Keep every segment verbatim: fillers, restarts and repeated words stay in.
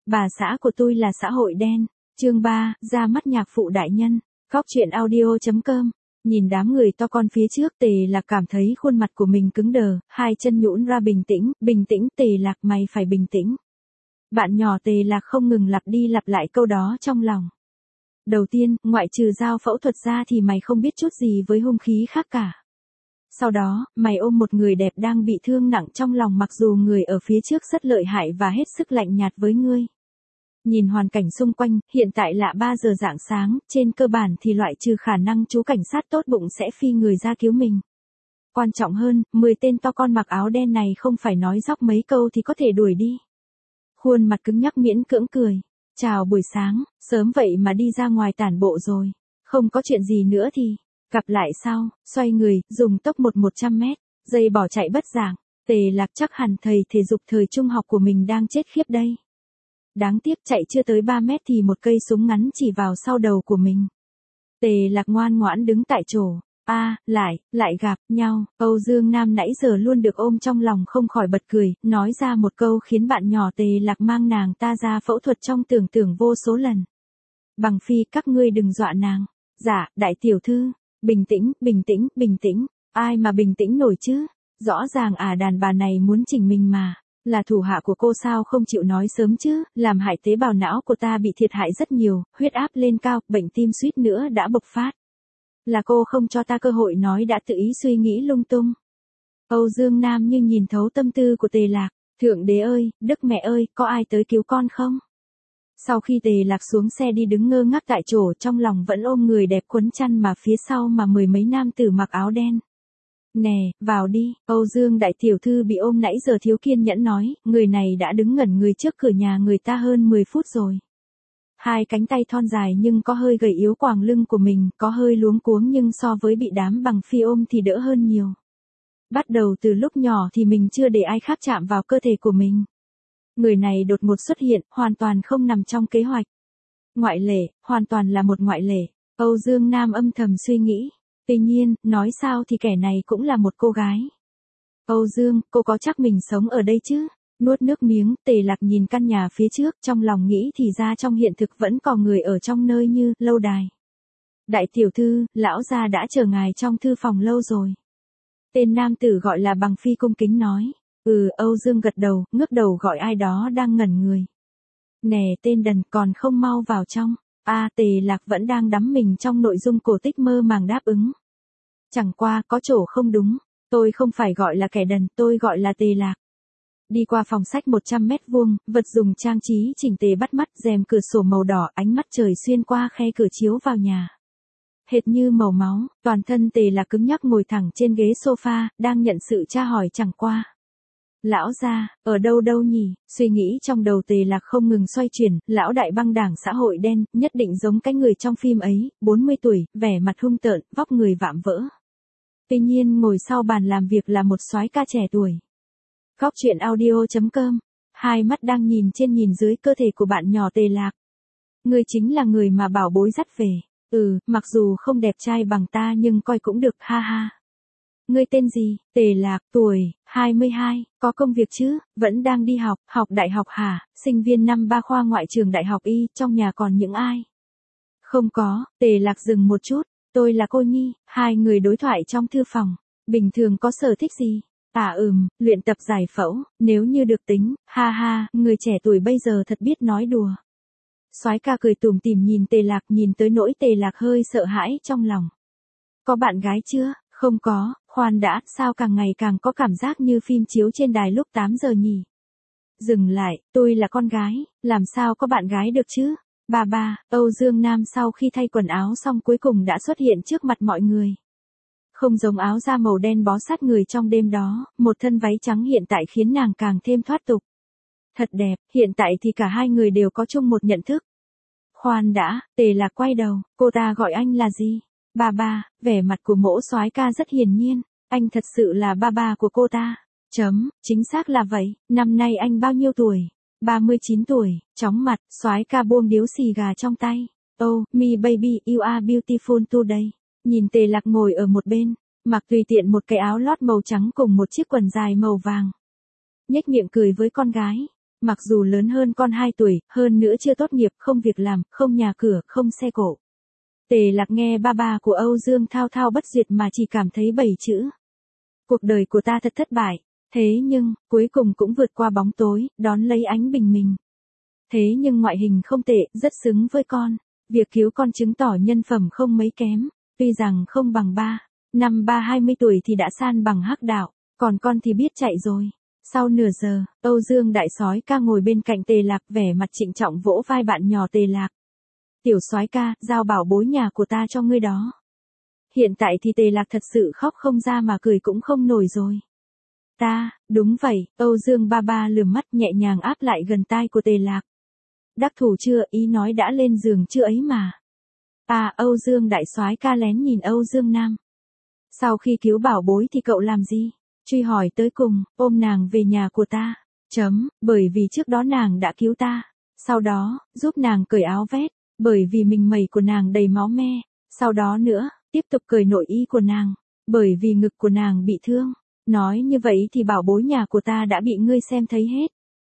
Bà xã của tôi là xã hội đen. Chương ba, ra mắt nhạc phụ đại nhân. Góc truyện audio chấm com. Nhìn đám người to con phía trước, Tề Lạc cảm thấy khuôn mặt của mình cứng đờ, hai chân nhũn ra. Bình tĩnh, bình tĩnh, Tề Lạc, mày phải bình tĩnh. Bạn nhỏ Tề Lạc không ngừng lặp đi lặp lại câu đó trong lòng. Đầu tiên, ngoại trừ dao phẫu thuật ra thì mày không biết chút gì với hung khí khác cả. Sau đó, mày ôm một người đẹp đang bị thương nặng trong lòng mặc dù người ở phía trước rất lợi hại và hết sức lạnh nhạt với ngươi. Nhìn hoàn cảnh xung quanh, hiện tại là ba giờ rạng sáng, trên cơ bản thì loại trừ khả năng chú cảnh sát tốt bụng sẽ phi người ra cứu mình. Quan trọng hơn, mười tên to con mặc áo đen này không phải nói dóc mấy câu thì có thể đuổi đi. Khuôn mặt cứng nhắc miễn cưỡng cười. Chào buổi sáng, sớm vậy mà đi ra ngoài tản bộ rồi. Không có chuyện gì nữa thì, gặp lại sau, xoay người, dùng tốc một một trăm mét, giây bỏ chạy bất dạng. Tề Lạc chắc hẳn thầy thể dục thời trung học của mình đang chết khiếp đây. Đáng tiếc chạy chưa tới ba mét thì một cây súng ngắn chỉ vào sau đầu của mình. Tề Lạc ngoan ngoãn đứng tại chỗ. A, à, lại, lại gặp nhau. Âu Dương Nam nãy giờ luôn được ôm trong lòng không khỏi bật cười, nói ra một câu khiến bạn nhỏ Tề Lạc mang nàng ta ra phẫu thuật trong tưởng tượng vô số lần. Bằng Phi, các ngươi đừng dọa nàng. Dạ, đại tiểu thư. Bình tĩnh, bình tĩnh, bình tĩnh. Ai mà bình tĩnh nổi chứ? Rõ ràng à đàn bà này muốn chỉnh mình mà. Là thủ hạ của cô sao không chịu nói sớm chứ, làm hại tế bào não của ta bị thiệt hại rất nhiều, huyết áp lên cao, bệnh tim suýt nữa đã bộc phát. Là cô không cho ta cơ hội nói đã tự ý suy nghĩ lung tung. Âu Dương Nam như nhìn thấu tâm tư của Tề Lạc. Thượng đế ơi, Đức mẹ ơi, có ai tới cứu con không? Sau khi Tề Lạc xuống xe đi đứng ngơ ngác tại chỗ, trong lòng vẫn ôm người đẹp quấn chăn mà phía sau mà mười mấy nam tử mặc áo đen. Nè, vào đi. Âu Dương đại tiểu thư bị ôm nãy giờ thiếu kiên nhẫn nói, người này đã đứng ngẩn người trước cửa nhà người ta hơn mười phút rồi. Hai cánh tay thon dài nhưng có hơi gầy yếu quàng lưng của mình, có hơi luống cuống nhưng so với bị đám Bằng Phi ôm thì đỡ hơn nhiều. Bắt đầu từ lúc nhỏ thì mình chưa để ai khác chạm vào cơ thể của mình. Người này đột ngột xuất hiện, hoàn toàn không nằm trong kế hoạch. Ngoại lệ, hoàn toàn là một ngoại lệ. Âu Dương Nam âm thầm suy nghĩ. Tuy nhiên, nói sao thì kẻ này cũng là một cô gái. Âu Dương, cô có chắc mình sống ở đây chứ? Nuốt nước miếng, Tề Lạc nhìn căn nhà phía trước, trong lòng nghĩ thì ra trong hiện thực vẫn còn người ở trong nơi như, lâu đài. Đại tiểu thư, lão gia đã chờ ngài trong thư phòng lâu rồi. Tên nam tử gọi là Bằng Phi cung kính nói. Ừ, Âu Dương gật đầu, ngước đầu gọi ai đó đang ngẩn người. Nè tên đần, còn không mau vào trong. A, à, Tề Lạc vẫn đang đắm mình trong nội dung cổ tích mơ màng đáp ứng. Chẳng qua, có chỗ không đúng. Tôi không phải gọi là kẻ đần, tôi gọi là Tề Lạc. Đi qua phòng sách một trăm mét vuông, vật dùng trang trí chỉnh tề bắt mắt, rèm cửa sổ màu đỏ, ánh mắt trời xuyên qua khe cửa chiếu vào nhà. Hệt như màu máu, toàn thân Tề Lạc cứng nhắc ngồi thẳng trên ghế sofa, đang nhận sự tra hỏi chẳng qua. Lão gia, ở đâu đâu nhỉ? Suy nghĩ trong đầu Tề Lạc không ngừng xoay chuyển, lão đại băng đảng xã hội đen, nhất định giống cái người trong phim ấy, bốn mươi tuổi, vẻ mặt hung tợn, vóc người vạm vỡ. Tuy nhiên ngồi sau bàn làm việc là một soái ca trẻ tuổi. Góc truyện audio chấm com. Hai mắt đang nhìn trên nhìn dưới cơ thể của bạn nhỏ Tề Lạc. Ngươi chính là người mà bảo bối dắt về. Ừ, mặc dù không đẹp trai bằng ta nhưng coi cũng được, ha ha. Ngươi tên gì? Tề Lạc, tuổi, hai mươi hai, có công việc chứ? Vẫn đang đi học, học đại học hả? Sinh viên năm ba khoa ngoại trường đại học Y, trong nhà còn những ai? Không có, Tề Lạc dừng một chút, tôi là cô Nhi, hai người đối thoại trong thư phòng. Bình thường có sở thích gì? À ừm, luyện tập giải phẫu, nếu như được tính, ha ha, người trẻ tuổi bây giờ thật biết nói đùa. Soái ca cười tủm tỉm nhìn Tề Lạc, nhìn tới nỗi Tề Lạc hơi sợ hãi trong lòng. Có bạn gái chưa? Không có, khoan đã, sao càng ngày càng có cảm giác như phim chiếu trên đài lúc tám giờ nhỉ? Dừng lại, tôi là con gái, làm sao có bạn gái được chứ? Bà bà, Âu Dương Nam sau khi thay quần áo xong cuối cùng đã xuất hiện trước mặt mọi người. Không giống áo da màu đen bó sát người trong đêm đó, một thân váy trắng hiện tại khiến nàng càng thêm thoát tục. Thật đẹp, hiện tại thì cả hai người đều có chung một nhận thức. Khoan đã, Tề Lạc quay đầu, cô ta gọi anh là gì? Ba ba, vẻ mặt của mỗ soái ca rất hiển nhiên, anh thật sự là ba ba của cô ta. Chấm, chính xác là vậy, năm nay anh bao nhiêu tuổi? ba mươi chín tuổi, chóng mặt, soái ca buông điếu xì gà trong tay. Oh, me baby, you are beautiful today. Nhìn Tề Lạc ngồi ở một bên, mặc tùy tiện một cái áo lót màu trắng cùng một chiếc quần dài màu vàng. Nhếch miệng cười với con gái. Mặc dù lớn hơn con hai tuổi, hơn nữa chưa tốt nghiệp, không việc làm, không nhà cửa, không xe cộ. Tề Lạc nghe ba ba của Âu Dương thao thao bất tuyệt mà chỉ cảm thấy bảy chữ. Cuộc đời của ta thật thất bại, thế nhưng, cuối cùng cũng vượt qua bóng tối, đón lấy ánh bình minh. Thế nhưng ngoại hình không tệ, rất xứng với con. Việc cứu con chứng tỏ nhân phẩm không mấy kém, tuy rằng không bằng ba. Năm ba hai mươi tuổi thì đã san bằng hắc đạo, còn con thì biết chạy rồi. Sau nửa giờ, Âu Dương đại soái ca ngồi bên cạnh Tề Lạc vẻ mặt trịnh trọng vỗ vai bạn nhỏ Tề Lạc. Tiểu soái ca, giao bảo bối nhà của ta cho ngươi đó. Hiện tại thì Tề Lạc thật sự khóc không ra mà cười cũng không nổi rồi. Ta, đúng vậy, Âu Dương ba ba lườm mắt nhẹ nhàng áp lại gần tai của Tề Lạc. Đắc thủ chưa, ý nói đã lên giường chưa ấy mà. À, Âu Dương đại soái ca lén nhìn Âu Dương Nam. Sau khi cứu bảo bối thì cậu làm gì? Truy hỏi tới cùng, ôm nàng về nhà của ta. Chấm, bởi vì trước đó nàng đã cứu ta. Sau đó, giúp nàng cởi áo vest, bởi vì mình mẩy của nàng đầy máu me. Sau đó nữa, tiếp tục cởi nội y của nàng, bởi vì ngực của nàng bị thương. Nói như vậy thì bảo bối nhà của ta đã bị ngươi xem thấy hết.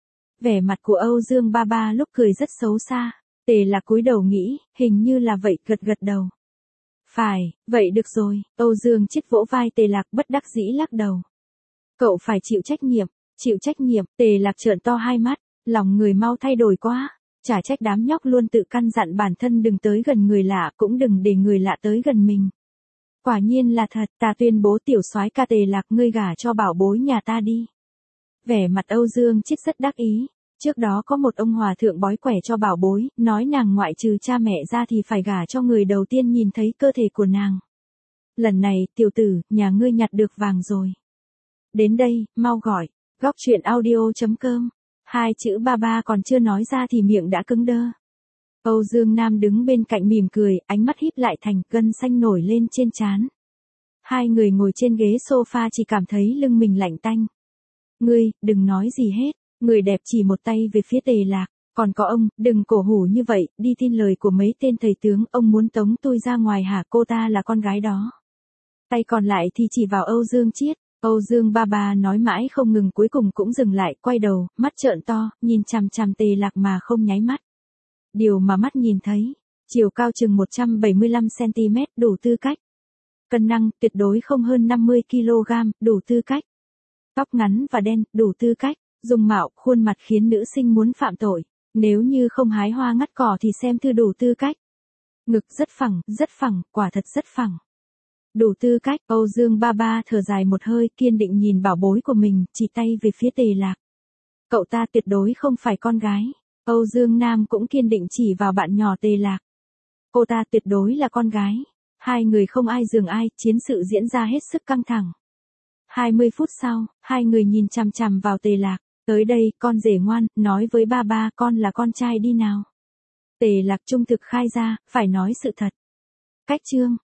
Vẻ mặt của Âu Dương ba ba lúc cười rất xấu xa. Tề Lạc cúi đầu nghĩ, hình như là vậy, gật gật đầu. Phải, vậy được rồi, Âu Dương chết vỗ vai Tề Lạc bất đắc dĩ lắc đầu. Cậu phải chịu trách nhiệm, chịu trách nhiệm, Tề Lạc trợn to hai mắt, lòng người mau thay đổi quá. Chả trách đám nhóc luôn tự căn dặn bản thân đừng tới gần người lạ, cũng đừng để người lạ tới gần mình. Quả nhiên là thật, ta tuyên bố tiểu soái ca Tề Lạc ngươi gả cho bảo bối nhà ta đi. Vẻ mặt Âu Dương Chiết rất đắc ý. Trước đó có một ông hòa thượng bói quẻ cho bảo bối, nói nàng ngoại trừ cha mẹ ra thì phải gả cho người đầu tiên nhìn thấy cơ thể của nàng. Lần này, tiểu tử, nhà ngươi nhặt được vàng rồi. Đến đây, mau gọi, góc truyện audio.com. Hai chữ ba ba còn chưa nói ra thì miệng đã cứng đơ. Âu Dương Nam đứng bên cạnh mỉm cười, ánh mắt híp lại thành gân xanh nổi lên trên trán. Hai người ngồi trên ghế sofa chỉ cảm thấy lưng mình lạnh tanh. Ngươi, đừng nói gì hết. Người đẹp chỉ một tay về phía Tề Lạc, còn có ông, đừng cổ hủ như vậy, đi tin lời của mấy tên thầy tướng, ông muốn tống tôi ra ngoài hả? Cô ta là con gái đó. Tay còn lại thì chỉ vào Âu Dương Chiết. Âu Dương ba ba nói mãi không ngừng, cuối cùng cũng dừng lại, quay đầu, mắt trợn to, nhìn chằm chằm Tề Lạc mà không nháy mắt. Điều mà mắt nhìn thấy, chiều cao chừng một trăm bảy mươi lăm xăng ti mét, đủ tư cách. Cân nặng tuyệt đối không hơn năm mươi ki lô gam, đủ tư cách. Tóc ngắn và đen, đủ tư cách. Dung mạo, khuôn mặt khiến nữ sinh muốn phạm tội. Nếu như không hái hoa ngắt cỏ thì xem thư đủ tư cách. Ngực rất phẳng, rất phẳng, quả thật rất phẳng. Đủ tư cách, Âu Dương ba ba thở dài một hơi, kiên định nhìn bảo bối của mình, chỉ tay về phía Tề Lạc. Cậu ta tuyệt đối không phải con gái. Âu Dương Nam cũng kiên định chỉ vào bạn nhỏ Tề Lạc. Cô ta tuyệt đối là con gái. Hai người không ai giường ai, chiến sự diễn ra hết sức căng thẳng. hai mươi phút sau, hai người nhìn chằm chằm vào Tề Lạc. Tới đây, con rể ngoan, nói với ba ba con là con trai đi nào. Tề Lạc trung thực khai ra, phải nói sự thật. Cách chương.